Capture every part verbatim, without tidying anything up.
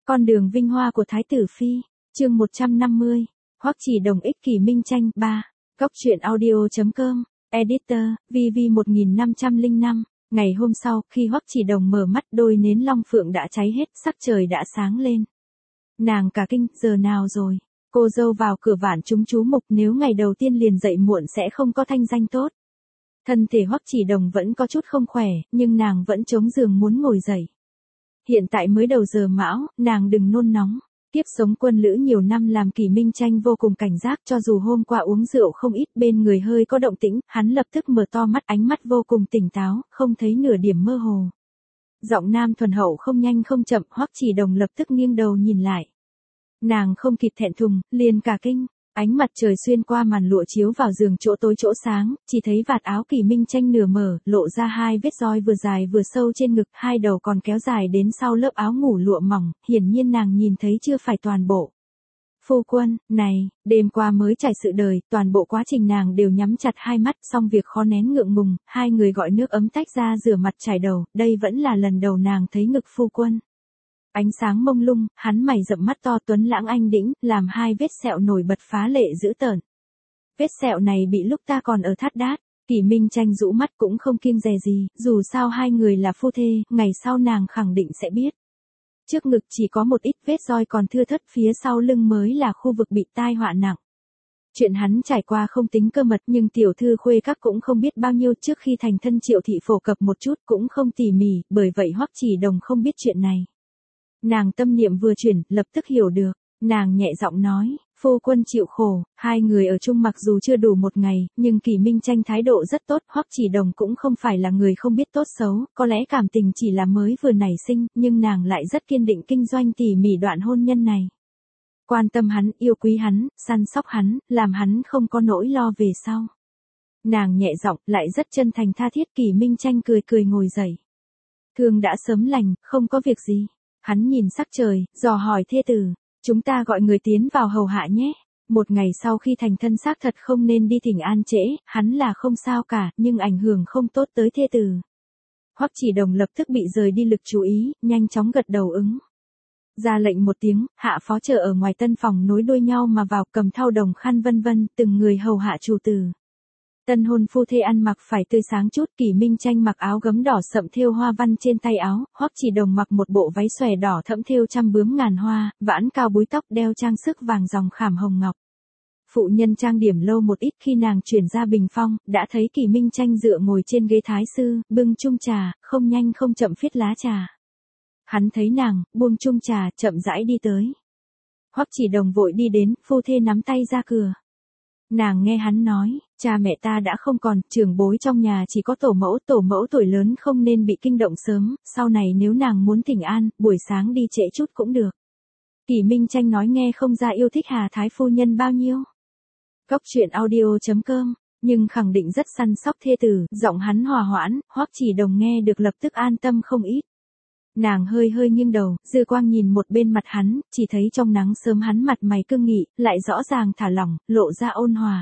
Con đường vinh hoa của Thái tử Phi, chương một trăm năm mươi, Hoắc Chỉ Đồng ích kỷ Minh Tranh, ba, Góc truyện audio chấm com, Editor, vê vê một nghìn năm trăm lẻ năm, ngày hôm sau, khi Hoắc Chỉ Đồng mở mắt đôi nến long phượng đã cháy hết, sắc trời đã sáng lên. Nàng cả kinh, giờ nào rồi? Cô dâu vào cửa vạn chúng chú mục nếu ngày đầu tiên liền dậy muộn sẽ không có thanh danh tốt. Thân thể Hoắc Chỉ Đồng vẫn có chút không khỏe, nhưng nàng vẫn chống giường muốn ngồi dậy. Hiện tại mới đầu giờ mão, nàng đừng nôn nóng. Tiếp sống quân lữ nhiều năm làm Kỷ Minh Tranh vô cùng cảnh giác, cho dù hôm qua uống rượu không ít bên người hơi có động tĩnh, hắn lập tức mở to mắt, ánh mắt vô cùng tỉnh táo, không thấy nửa điểm mơ hồ. Giọng nam thuần hậu không nhanh không chậm, Hoắc Chỉ Đồng lập tức nghiêng đầu nhìn lại. Nàng không kịp thẹn thùng, liền cả kinh. Ánh mặt trời xuyên qua màn lụa chiếu vào giường chỗ tối chỗ sáng, chỉ thấy vạt áo Kỷ Minh Tranh nửa mở, lộ ra hai vết roi vừa dài vừa sâu trên ngực, hai đầu còn kéo dài đến sau lớp áo ngủ lụa mỏng, hiển nhiên nàng nhìn thấy chưa phải toàn bộ. Phu quân, này, đêm qua mới trải sự đời, toàn bộ quá trình nàng đều nhắm chặt hai mắt, xong việc khó nén ngượng ngùng, hai người gọi nước ấm tách ra rửa mặt chải đầu, đây vẫn là lần đầu nàng thấy ngực phu quân. Ánh sáng mông lung, hắn mày rậm mắt to tuấn lãng anh đĩnh, làm hai vết sẹo nổi bật phá lệ dữ tợn. Vết sẹo này bị lúc ta còn ở Thát Đát. Kỷ Minh Tranh rũ mắt cũng không kiêng dè gì, dù sao hai người là phu thê, ngày sau nàng khẳng định sẽ biết. Trước ngực chỉ có một ít vết roi còn thưa thớt, phía sau lưng mới là khu vực bị tai họa nặng. Chuyện hắn trải qua không tính cơ mật, nhưng tiểu thư khuê các cũng không biết bao nhiêu, trước khi thành thân Triệu thị phổ cập một chút cũng không tỉ mỉ, bởi vậy Hoắc Chỉ Đồng không biết chuyện này. Nàng tâm niệm vừa chuyển, lập tức hiểu được, nàng nhẹ giọng nói, phu quân chịu khổ, hai người ở chung mặc dù chưa đủ một ngày, nhưng Kỷ Minh Tranh thái độ rất tốt, Hoắc Chỉ Đồng cũng không phải là người không biết tốt xấu, có lẽ cảm tình chỉ là mới vừa nảy sinh, nhưng nàng lại rất kiên định kinh doanh tỉ mỉ đoạn hôn nhân này. Quan tâm hắn, yêu quý hắn, săn sóc hắn, làm hắn không có nỗi lo về sau. Nàng nhẹ giọng, lại rất chân thành tha thiết. Kỷ Minh Tranh cười cười ngồi dậy. Thương đã sớm lành, không có việc gì. Hắn nhìn sắc trời, dò hỏi thê tử, chúng ta gọi người tiến vào hầu hạ nhé. Một ngày sau khi thành thân xác thật không nên đi thỉnh an trễ, hắn là không sao cả, nhưng ảnh hưởng không tốt tới thê tử. Hoắc Chỉ Đồng lập tức bị rời đi lực chú ý, nhanh chóng gật đầu ứng. Ra lệnh một tiếng, hạ phó chờ ở ngoài tân phòng nối đuôi nhau mà vào, cầm thau đồng khăn vân vân, từng người hầu hạ chủ tử. Tân hôn phu thê ăn mặc phải tươi sáng chút. Kỷ Minh Tranh mặc áo gấm đỏ sậm thêu hoa văn trên tay áo, Hoắc Chỉ Đồng mặc một bộ váy xòe đỏ thẫm thêu trăm bướm ngàn hoa, vãn cao búi tóc, đeo trang sức vàng dòng khảm hồng ngọc. Phụ nhân trang điểm lâu một ít, khi nàng chuyển ra bình phong, đã thấy Kỷ Minh Tranh dựa ngồi trên ghế thái sư, bưng chung trà, không nhanh không chậm phiết lá trà. Hắn thấy nàng, buông chung trà, chậm rãi đi tới. Hoắc Chỉ Đồng vội đi đến, phu thê nắm tay ra cửa. Nàng nghe hắn nói, cha mẹ ta đã không còn, trưởng bối trong nhà chỉ có tổ mẫu, tổ mẫu tuổi lớn không nên bị kinh động sớm, sau này nếu nàng muốn thỉnh an, buổi sáng đi trễ chút cũng được. Kỷ Minh Tranh nói nghe không ra yêu thích Hà Thái phu nhân bao nhiêu. Góc truyện audio chấm com, nhưng khẳng định rất săn sóc thê tử, giọng hắn hòa hoãn, Hoắc Chỉ Đồng nghe được lập tức an tâm không ít. Nàng hơi hơi nghiêng đầu, dư quang nhìn một bên mặt hắn, chỉ thấy trong nắng sớm hắn mặt mày cương nghị, lại rõ ràng thả lỏng, lộ ra ôn hòa.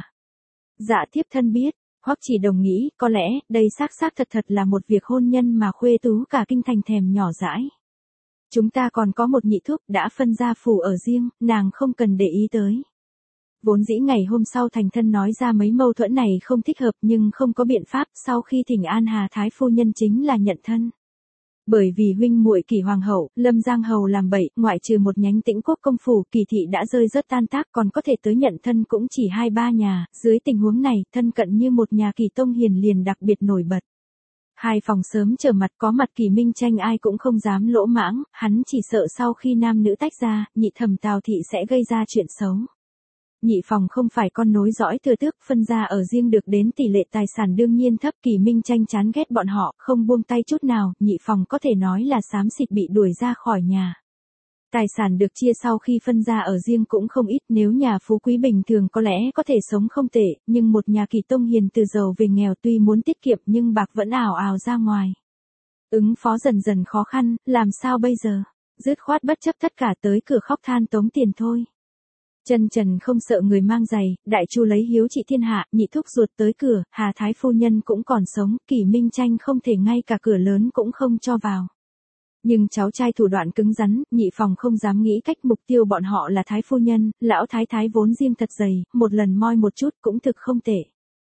Dạ thiếp thân biết. Hoắc Chỉ Đồng nghĩ, có lẽ, đây xác xác thật thật là một việc hôn nhân mà khuê tú cả kinh thành thèm nhỏ dãi. Chúng ta còn có một nhị thúc, đã phân gia phủ ở riêng, nàng không cần để ý tới. Vốn dĩ ngày hôm sau thành thân nói ra mấy mâu thuẫn này không thích hợp, nhưng không có biện pháp, sau khi thỉnh an Hà Thái phu nhân chính là nhận thân. Bởi vì huynh muội Kỷ hoàng hậu, Lâm Giang hầu làm bậy, ngoại trừ một nhánh Tĩnh Quốc công phủ, Kỷ thị đã rơi rất tan tác, còn có thể tới nhận thân cũng chỉ hai ba nhà, dưới tình huống này, thân cận như một nhà Kỷ tông hiền liền đặc biệt nổi bật. Hai phòng sớm trở mặt, có mặt Kỷ Minh Tranh ai cũng không dám lỗ mãng, hắn chỉ sợ sau khi nam nữ tách ra, nhị thẩm Tào thị sẽ gây ra chuyện xấu. Nhị phòng không phải con nối dõi thừa tước, phân gia ở riêng được đến tỷ lệ tài sản đương nhiên thấp. Kỷ Minh Tranh chán ghét bọn họ, không buông tay chút nào, nhị phòng có thể nói là xám xịt bị đuổi ra khỏi nhà. Tài sản được chia sau khi phân gia ở riêng cũng không ít, nếu nhà phú quý bình thường có lẽ có thể sống không tệ, nhưng một nhà Kỷ tông hiền từ giàu về nghèo tuy muốn tiết kiệm nhưng bạc vẫn ảo ảo ra ngoài. Ứng phó dần dần khó khăn, làm sao bây giờ? Dứt khoát bất chấp tất cả tới cửa khóc than tống tiền thôi. Chân trần không sợ người mang giày, đại chu lấy hiếu trị thiên hạ, nhị thúc ruột tới cửa, Hà Thái phu nhân cũng còn sống, Kỷ Minh Tranh không thể ngay cả cửa lớn cũng không cho vào. Nhưng cháu trai thủ đoạn cứng rắn, Nhị Phòng không dám nghĩ cách, mục tiêu bọn họ là thái phu nhân, lão thái thái vốn riêng thật dày, một lần moi một chút cũng thực không tệ.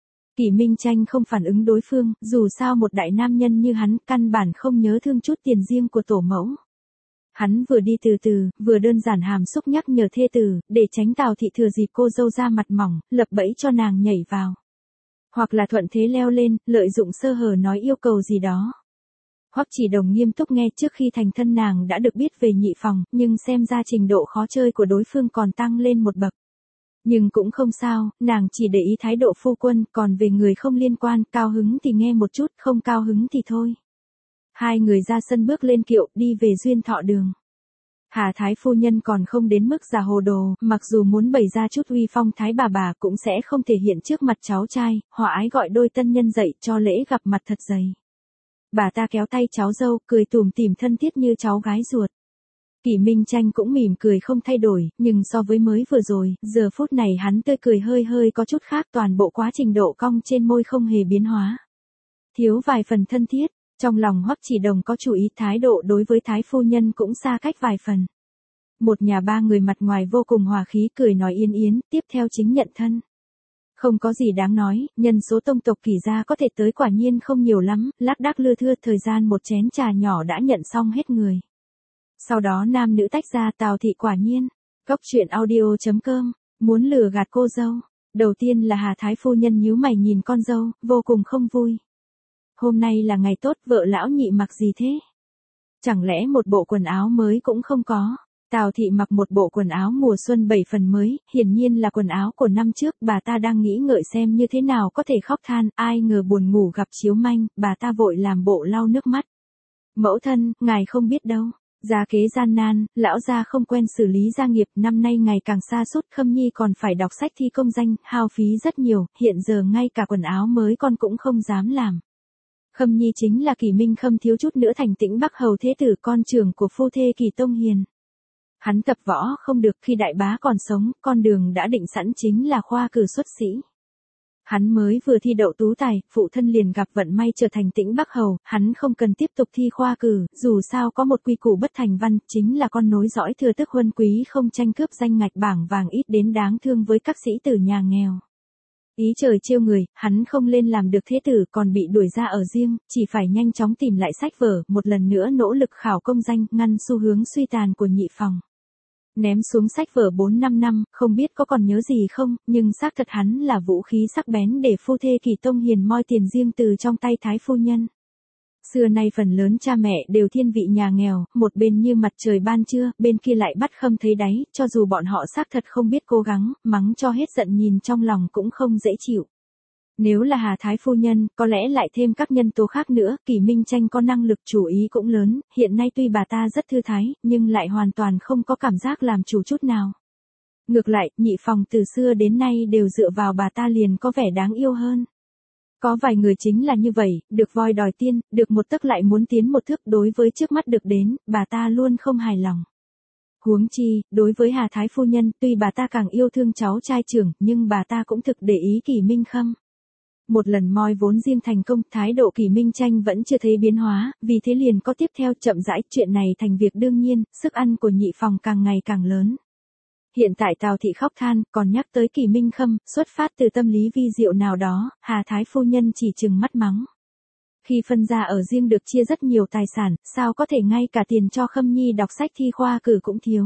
Kỷ Minh Tranh không phản ứng đối phương, dù sao một đại nam nhân như hắn căn bản không nhớ thương chút tiền riêng của tổ mẫu. Hắn vừa đi từ từ, vừa đơn giản hàm xúc nhắc nhở thê tử, để tránh Tào thị thừa dịp cô dâu ra mặt mỏng, lập bẫy cho nàng nhảy vào. Hoặc là thuận thế leo lên, lợi dụng sơ hở nói yêu cầu gì đó. Hoắc Chỉ Đồng nghiêm túc nghe, trước khi thành thân nàng đã được biết về Nhị Phòng, nhưng xem ra trình độ khó chơi của đối phương còn tăng lên một bậc. Nhưng cũng không sao, nàng chỉ để ý thái độ phu quân, còn về người không liên quan, cao hứng thì nghe một chút, không cao hứng thì thôi. Hai người ra sân bước lên kiệu, đi về Duyên Thọ Đường. Hà thái phu nhân còn không đến mức già hồ đồ, mặc dù muốn bày ra chút uy phong thái bà bà cũng sẽ không thể hiện trước mặt cháu trai, hòa ái gọi đôi tân nhân dậy cho lễ gặp mặt thật dày. Bà ta kéo tay cháu dâu, cười tủm tỉm thân thiết như cháu gái ruột. Kỷ Minh Tranh cũng mỉm cười không thay đổi, nhưng so với mới vừa rồi, giờ phút này hắn tươi cười hơi hơi có chút khác, toàn bộ quá trình độ cong trên môi không hề biến hóa. Thiếu vài phần thân thiết, trong lòng Hoắc Chỉ Đồng có chú ý, thái độ đối với thái phu nhân cũng xa cách vài phần. Một nhà ba người mặt ngoài vô cùng hòa khí, cười nói yên yến, tiếp theo chính nhận thân. Không có gì đáng nói, nhân số tông tộc Kỷ gia có thể tới quả nhiên không nhiều lắm, lác đác lưa thưa, thời gian một chén trà nhỏ đã nhận xong hết người. Sau đó nam nữ tách ra, Tào thị quả nhiên. Góc truyện audio chấm com, muốn lừa gạt cô dâu. Đầu tiên là Hà thái phu nhân nhíu mày nhìn con dâu, vô cùng không vui. Hôm nay là ngày tốt, vợ lão Nhị mặc gì thế? Chẳng lẽ một bộ quần áo mới cũng không có? Tào thị mặc một bộ quần áo mùa xuân bảy phần mới, hiển nhiên là quần áo của năm trước, bà ta đang nghĩ ngợi xem như thế nào có thể khóc than, ai ngờ buồn ngủ gặp chiếu manh, bà ta vội làm bộ lau nước mắt. Mẫu thân, ngài không biết đâu. Gia kế gian nan, lão gia không quen xử lý gia nghiệp, năm nay ngày càng xa sút, Khâm Nhi còn phải đọc sách thi công danh, hao phí rất nhiều, hiện giờ ngay cả quần áo mới con cũng không dám làm. Khâm Nhi chính là Kỷ Minh Khâm thiếu chút nữa thành Tĩnh Bắc hầu thế tử, con trưởng của phu thê Kỷ Tông Hiền. Hắn tập võ không được, khi đại bá còn sống, con đường đã định sẵn chính là khoa cử xuất sĩ. Hắn mới vừa thi đậu tú tài, phụ thân liền gặp vận may trở thành Tĩnh Bắc hầu, hắn không cần tiếp tục thi khoa cử, dù sao có một quy củ bất thành văn, chính là con nối dõi thừa tước huân quý, không tranh cướp danh ngạch bảng vàng ít đến đáng thương với các sĩ tử nhà nghèo. Ý trời trêu người, hắn không lên làm được thế tử, còn bị đuổi ra ở riêng, chỉ phải nhanh chóng tìm lại sách vở, một lần nữa nỗ lực khảo công danh, ngăn xu hướng suy tàn của Nhị Phòng. Ném xuống sách vở bốn năm năm, không biết có còn nhớ gì không, nhưng xác thật hắn là vũ khí sắc bén để phu thê Kỷ Tông Hiền moi tiền riêng từ trong tay thái phu nhân. Xưa nay phần lớn cha mẹ đều thiên vị nhà nghèo, một bên như mặt trời ban trưa, bên kia lại bắt Khâm thấy đáy, cho dù bọn họ xác thật không biết cố gắng, mắng cho hết giận nhìn trong lòng cũng không dễ chịu. Nếu là Hà thái phu nhân, có lẽ lại thêm các nhân tố khác nữa, Kỷ Minh Tranh có năng lực chủ ý cũng lớn, hiện nay tuy bà ta rất thư thái, nhưng lại hoàn toàn không có cảm giác làm chủ chút nào. Ngược lại, Nhị Phòng từ xưa đến nay đều dựa vào bà ta liền có vẻ đáng yêu hơn. Có vài người chính là như vậy, được voi đòi tiên, được một tấc lại muốn tiến một thước, đối với trước mắt được đến, bà ta luôn không hài lòng. Huống chi, đối với Hà thái phu nhân, tuy bà ta càng yêu thương cháu trai trưởng, nhưng bà ta cũng thực để ý Kỷ Minh Khâm. Một lần moi vốn riêng thành công, thái độ Kỷ Minh Tranh vẫn chưa thấy biến hóa, vì thế liền có tiếp theo, chậm rãi, chuyện này thành việc đương nhiên, sức ăn của Nhị Phòng càng ngày càng lớn. Hiện tại Tào thị khóc than, còn nhắc tới Kỷ Minh Khâm, xuất phát từ tâm lý vi diệu nào đó, Hà thái phu nhân chỉ trừng mắt mắng. Khi phân gia ở riêng được chia rất nhiều tài sản, sao có thể ngay cả tiền cho Khâm Nhi đọc sách thi khoa cử cũng thiếu.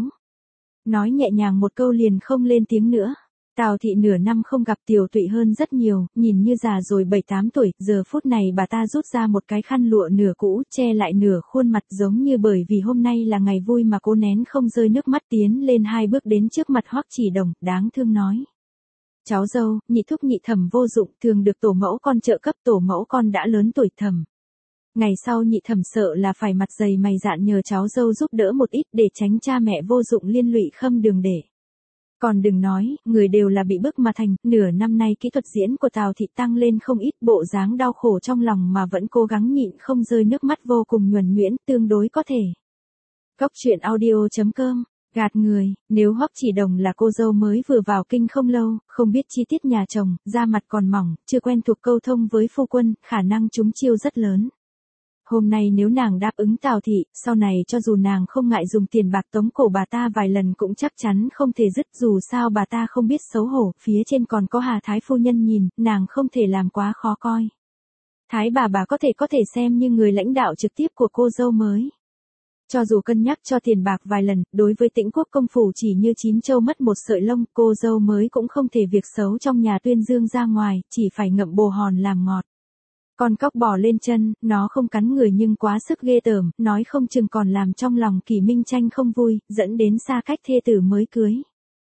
Nói nhẹ nhàng một câu liền không lên tiếng nữa. Tào thị nửa năm không gặp tiều tụy hơn rất nhiều, nhìn như già rồi bảy tám tuổi, giờ phút này bà ta rút ra một cái khăn lụa nửa cũ, che lại nửa khuôn mặt, giống như bởi vì hôm nay là ngày vui mà cố nén không rơi nước mắt, tiến lên hai bước đến trước mặt Hoắc Chỉ Đồng, đáng thương nói. Cháu dâu, nhị thúc nhị thẩm vô dụng, thường được tổ mẫu con trợ cấp, tổ mẫu con đã lớn tuổi thẩm. Ngày sau nhị thẩm sợ là phải mặt dày mày dạn nhờ cháu dâu giúp đỡ một ít để tránh cha mẹ vô dụng liên lụy Khâm đường để. Còn đừng nói, người đều là bị bức mà thành, nửa năm nay kỹ thuật diễn của Tào thị tăng lên không ít, bộ dáng đau khổ trong lòng mà vẫn cố gắng nhịn không rơi nước mắt vô cùng nhuần nhuyễn, tương đối có thể. Góc truyện audio chấm com, gạt người, nếu Hoắc Chỉ Đồng là cô dâu mới vừa vào kinh không lâu, không biết chi tiết nhà chồng, da mặt còn mỏng, chưa quen thuộc câu thông với phu quân, khả năng trúng chiêu rất lớn. Hôm nay nếu nàng đáp ứng Tào thị, sau này cho dù nàng không ngại dùng tiền bạc tống cổ bà ta vài lần cũng chắc chắn không thể dứt, dù sao bà ta không biết xấu hổ, phía trên còn có Hà Thái phu nhân nhìn, nàng không thể làm quá khó coi. Thái bà bà có thể có thể xem như người lãnh đạo trực tiếp của cô dâu mới. Cho dù cân nhắc cho tiền bạc vài lần, đối với Tĩnh Quốc công phủ chỉ như chín châu mất một sợi lông, cô dâu mới cũng không thể việc xấu trong nhà tuyên dương ra ngoài, chỉ phải ngậm bồ hòn làm ngọt. Con cóc bò lên chân, nó không cắn người nhưng quá sức ghê tởm, nói không chừng còn làm trong lòng Kỷ Minh Tranh không vui, dẫn đến xa cách thê tử mới cưới.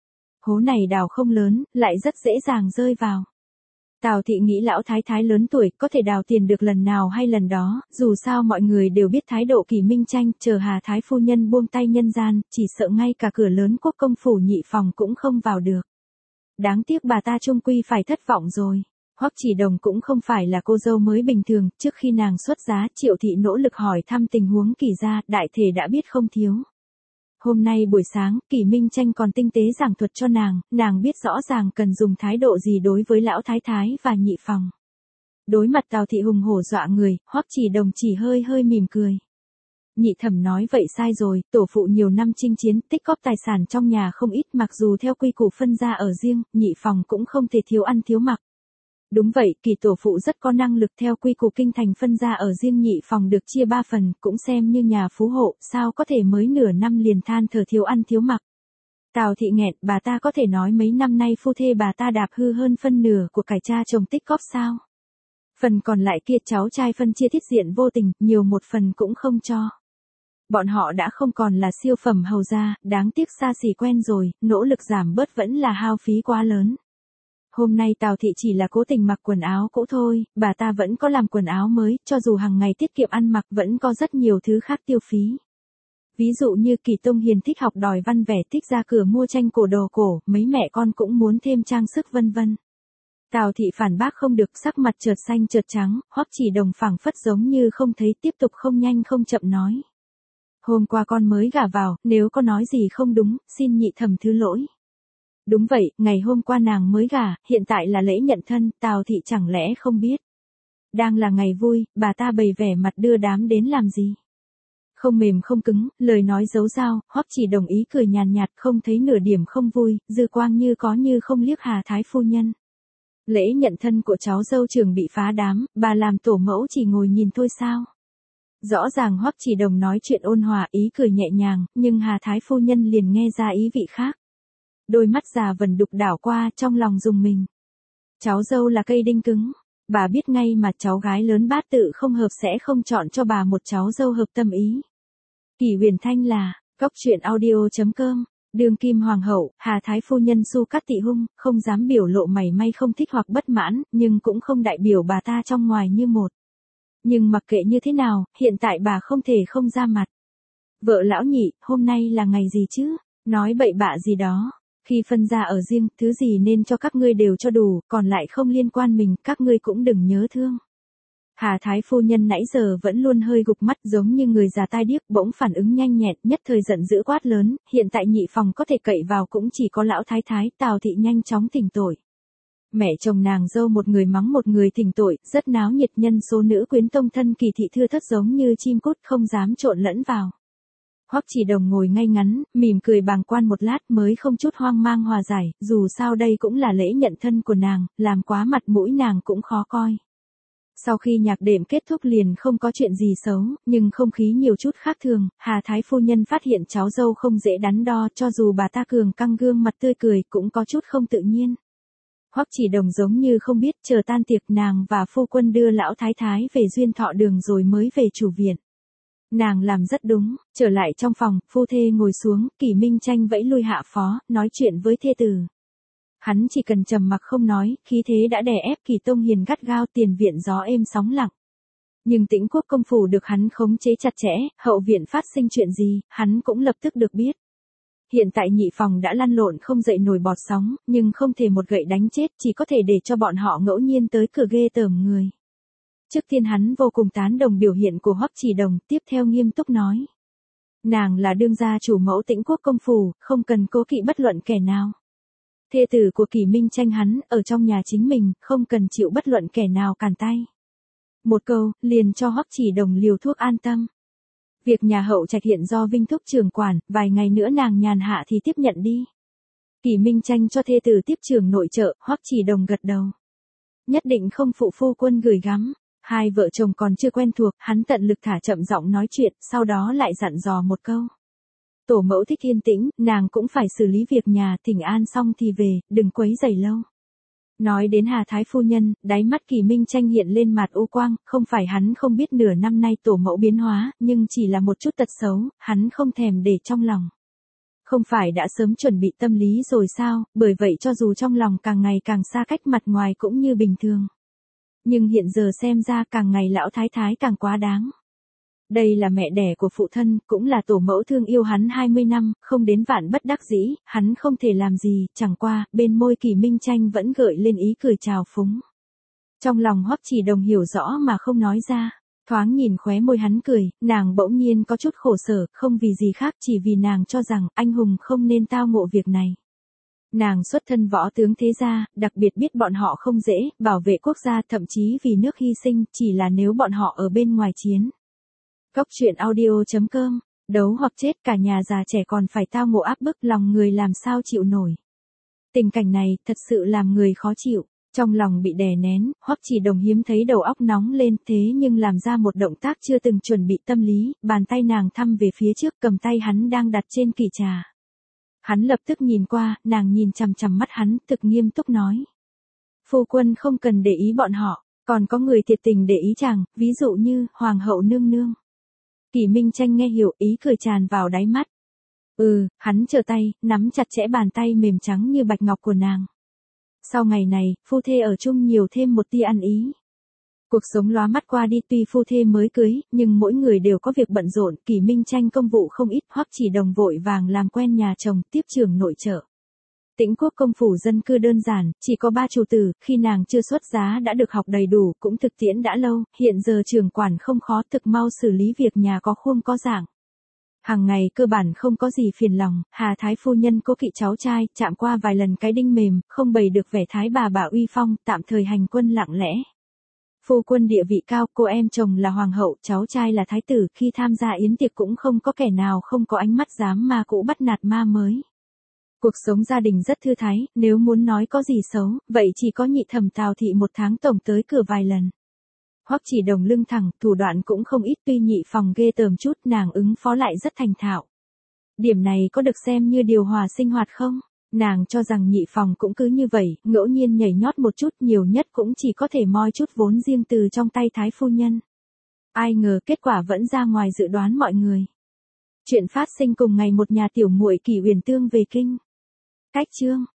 Hố này đào không lớn, lại rất dễ dàng rơi vào. Tào thị nghĩ lão thái thái lớn tuổi, có thể đào tiền được lần nào hay lần đó, dù sao mọi người đều biết thái độ Kỷ Minh Tranh, chờ Hà Thái phu nhân buông tay nhân gian, chỉ sợ ngay cả cửa lớn Quốc công phủ nhị phòng cũng không vào được. Đáng tiếc bà ta chung quy phải thất vọng rồi. Hoắc Chỉ Đồng cũng không phải là cô dâu mới bình thường, trước khi nàng xuất giá, Triệu thị nỗ lực hỏi thăm tình huống Kỷ gia, đại thể đã biết không thiếu. Hôm nay buổi sáng, Kỷ Minh Tranh còn tinh tế giảng thuật cho nàng, nàng biết rõ ràng cần dùng thái độ gì đối với lão thái thái và nhị phòng. Đối mặt Tào thị hùng hổ dọa người, Hoắc Chỉ Đồng chỉ hơi hơi mỉm cười. Nhị thẩm nói vậy sai rồi, tổ phụ nhiều năm chinh chiến, tích góp tài sản trong nhà không ít, mặc dù theo quy củ phân gia ở riêng, nhị phòng cũng không thể thiếu ăn thiếu mặc. Đúng vậy, Kỷ tổ phụ rất có năng lực, theo quy củ kinh thành phân gia ở riêng nhị phòng được chia ba phần, cũng xem như nhà phú hộ, sao có thể mới nửa năm liền than thở thiếu ăn thiếu mặc. Tào thị nghẹn, bà ta có thể nói mấy năm nay phu thê bà ta đạp hư hơn phân nửa của cải cha chồng tích góp sao? Phần còn lại kia cháu trai phân chia thiết diện vô tình, nhiều một phần cũng không cho. Bọn họ đã không còn là siêu phẩm hầu gia, đáng tiếc xa xỉ quen rồi, nỗ lực giảm bớt vẫn là hao phí quá lớn. Hôm nay Tào thị chỉ là cố tình mặc quần áo cũ thôi, bà ta vẫn có làm quần áo mới, cho dù hàng ngày tiết kiệm ăn mặc vẫn có rất nhiều thứ khác tiêu phí. Ví dụ như Kỷ Tông Hiền thích học đòi văn vẻ, thích ra cửa mua tranh cổ đồ cổ, mấy mẹ con cũng muốn thêm trang sức vân vân. Tào thị phản bác không được, sắc mặt chợt xanh chợt trắng, Hoắc Chỉ Đồng phảng phất giống như không thấy, tiếp tục không nhanh không chậm nói. Hôm qua con mới gả vào, nếu có nói gì không đúng, xin nhị thẩm thứ lỗi. Đúng vậy, ngày hôm qua nàng mới gả, hiện tại là lễ nhận thân, Tào thị chẳng lẽ không biết. Đang là ngày vui, bà ta bày vẻ mặt đưa đám đến làm gì. Không mềm không cứng, lời nói giấu dao, Hoắc Chỉ Đồng ý cười nhàn nhạt, không thấy nửa điểm không vui, dư quang như có như không liếc Hà Thái phu nhân. Lễ nhận thân của cháu dâu trưởng bị phá đám, bà làm tổ mẫu chỉ ngồi nhìn thôi sao. Rõ ràng Hoắc Chỉ Đồng nói chuyện ôn hòa, ý cười nhẹ nhàng, nhưng Hà Thái phu nhân liền nghe ra ý vị khác. Đôi mắt già vần đục đảo qua, trong lòng rùng mình. Cháu dâu là cây đinh cứng, bà biết ngay mà cháu gái lớn bát tự không hợp sẽ không chọn cho bà một cháu dâu hợp tâm ý. Kỷ Huyền Thanh là, góc truyện audio chấm com, đương kim hoàng hậu, Hà Thái phu nhân Su Cát Tị Hung, không dám biểu lộ mảy may không thích hoặc bất mãn, nhưng cũng không đại biểu bà ta trong ngoài như một. Nhưng mặc kệ như thế nào, hiện tại bà không thể không ra mặt. Vợ lão nhị, hôm nay là ngày gì chứ? Nói bậy bạ gì đó. Khi phân gia ở riêng, thứ gì nên cho các ngươi đều cho đủ, còn lại không liên quan mình, các ngươi cũng đừng nhớ thương. Hà Thái phu nhân nãy giờ vẫn luôn hơi gục mắt giống như người già tai điếc, bỗng phản ứng nhanh nhẹn, nhất thời giận dữ quát lớn, hiện tại nhị phòng có thể cậy vào cũng chỉ có lão thái thái, Tào thị nhanh chóng thỉnh tội. Mẹ chồng nàng dâu một người mắng một người thỉnh tội, rất náo nhiệt, nhân số nữ quyến tông thân Kỳ thị thưa thớt giống như chim cút không dám trộn lẫn vào. Hoắc Chỉ Đồng ngồi ngay ngắn, mỉm cười bàng quan một lát mới không chút hoang mang hòa giải, dù sao đây cũng là lễ nhận thân của nàng, làm quá mặt mũi nàng cũng khó coi. Sau khi nhạc đệm kết thúc liền không có chuyện gì xấu, nhưng không khí nhiều chút khác thường, Hà Thái phu nhân phát hiện cháu dâu không dễ đắn đo, cho dù bà ta cường căng gương mặt tươi cười cũng có chút không tự nhiên. Hoắc Chỉ Đồng giống như không biết, chờ tan tiệc nàng và phu quân đưa lão thái thái về duyên thọ đường rồi mới về chủ viện. Nàng làm rất đúng, trở lại trong phòng, phu thê ngồi xuống, Kỷ Minh Tranh vẫy lui hạ phó, nói chuyện với thê tử. Hắn chỉ cần trầm mặc không nói, khí thế đã đè ép Kỷ Tông Hiền gắt gao, tiền viện gió êm sóng lặng. Nhưng Tĩnh Quốc công phủ được hắn khống chế chặt chẽ, hậu viện phát sinh chuyện gì, hắn cũng lập tức được biết. Hiện tại nhị phòng đã lăn lộn không dậy nổi bọt sóng, nhưng không thể một gậy đánh chết, chỉ có thể để cho bọn họ ngẫu nhiên tới cửa ghê tởm người. Trước tiên hắn vô cùng tán đồng biểu hiện của Hoắc Chỉ Đồng, tiếp theo nghiêm túc nói. Nàng là đương gia chủ mẫu Tĩnh Quốc công phủ, không cần cố kỵ bất luận kẻ nào. Thê tử của Kỷ Minh Tranh hắn, ở trong nhà chính mình, không cần chịu bất luận kẻ nào cản tay. Một câu, liền cho Hoắc Chỉ Đồng liều thuốc an tâm. Việc nhà hậu trạch hiện do Vinh thúc trưởng quản, vài ngày nữa nàng nhàn hạ thì tiếp nhận đi. Kỷ Minh Tranh cho thê tử tiếp trưởng nội trợ, Hoắc Chỉ Đồng gật đầu. Nhất định không phụ phu quân gửi gắm. Hai vợ chồng còn chưa quen thuộc, hắn tận lực thả chậm giọng nói chuyện, sau đó lại dặn dò một câu. Tổ mẫu thích yên tĩnh, nàng cũng phải xử lý việc nhà, thỉnh an xong thì về, đừng quấy rầy lâu. Nói đến Hà Thái phu nhân, đáy mắt Kỷ Minh Tranh hiện lên mặt u quang, không phải hắn không biết nửa năm nay tổ mẫu biến hóa, nhưng chỉ là một chút tật xấu, hắn không thèm để trong lòng. Không phải đã sớm chuẩn bị tâm lý rồi sao, bởi vậy cho dù trong lòng càng ngày càng xa cách mặt ngoài cũng như bình thường. Nhưng hiện giờ xem ra càng ngày lão thái thái càng quá đáng. Đây là mẹ đẻ của phụ thân, cũng là tổ mẫu thương yêu hắn hai mươi năm, không đến vạn bất đắc dĩ, hắn không thể làm gì, chẳng qua, bên môi Kỷ Minh Tranh vẫn gợi lên ý cười trào phúng. Trong lòng Hoắc Chỉ Đồng hiểu rõ mà không nói ra, thoáng nhìn khóe môi hắn cười, nàng bỗng nhiên có chút khổ sở, không vì gì khác chỉ vì nàng cho rằng anh hùng không nên tao ngộ việc này. Nàng xuất thân võ tướng thế gia, đặc biệt biết bọn họ không dễ, bảo vệ quốc gia thậm chí vì nước hy sinh, chỉ là nếu bọn họ ở bên ngoài chiến. Góc truyện audio chấm com, đấu hoặc chết cả nhà già trẻ còn phải tao ngộ áp bức lòng người làm sao chịu nổi. Tình cảnh này thật sự làm người khó chịu, trong lòng bị đè nén, Hoắc Chỉ Đồng hiếm thấy đầu óc nóng lên thế nhưng làm ra một động tác chưa từng chuẩn bị tâm lý, bàn tay nàng thăm về phía trước cầm tay hắn đang đặt trên kỷ trà. Hắn lập tức nhìn qua, nàng nhìn chằm chằm mắt hắn, thực nghiêm túc nói. Phu quân không cần để ý bọn họ, còn có người thiệt tình để ý chàng, ví dụ như, Hoàng hậu nương nương. Kỷ Minh Tranh nghe hiểu ý cười tràn vào đáy mắt. Ừ, hắn trở tay, nắm chặt chẽ bàn tay mềm trắng như bạch ngọc của nàng. Sau ngày này, phu thê ở chung nhiều thêm một tia ăn ý. Cuộc sống lóa mắt qua đi tuy phu thê mới cưới, nhưng mỗi người đều có việc bận rộn, Kỷ Minh Tranh công vụ không ít, Hoắc Chỉ Đồng vội vàng làm quen nhà chồng, tiếp trưởng nội trợ. Tĩnh Quốc công phủ dân cư đơn giản, chỉ có ba chủ tử, khi nàng chưa xuất giá đã được học đầy đủ, cũng thực tiễn đã lâu, hiện giờ trưởng quản không khó, thực mau xử lý việc nhà có khuôn có dạng. Hàng ngày cơ bản không có gì phiền lòng, Hà Thái phu nhân cố kỵ cháu trai, chạm qua vài lần cái đinh mềm, không bày được vẻ thái bà bà uy phong, tạm thời hành quân lặng lẽ. Phu quân địa vị cao, cô em chồng là hoàng hậu, cháu trai là thái tử, khi tham gia yến tiệc cũng không có kẻ nào không có ánh mắt dám ma cũ bắt nạt ma mới. Cuộc sống gia đình rất thư thái, nếu muốn nói có gì xấu, vậy chỉ có nhị thẩm Tào thị một tháng tổng tới cửa vài lần. Hoắc Chỉ Đồng lưng thẳng, thủ đoạn cũng không ít, tuy nhị phòng ghê tởm chút, nàng ứng phó lại rất thành thạo. Điểm này có được xem như điều hòa sinh hoạt không? Nàng cho rằng nhị phòng cũng cứ như vậy, ngẫu nhiên nhảy nhót một chút, nhiều nhất cũng chỉ có thể moi chút vốn riêng từ trong tay thái phu nhân. Ai ngờ kết quả vẫn ra ngoài dự đoán mọi người. Chuyện phát sinh cùng ngày một nhà tiểu muội Kỷ Uyển Tương về kinh. Cách chương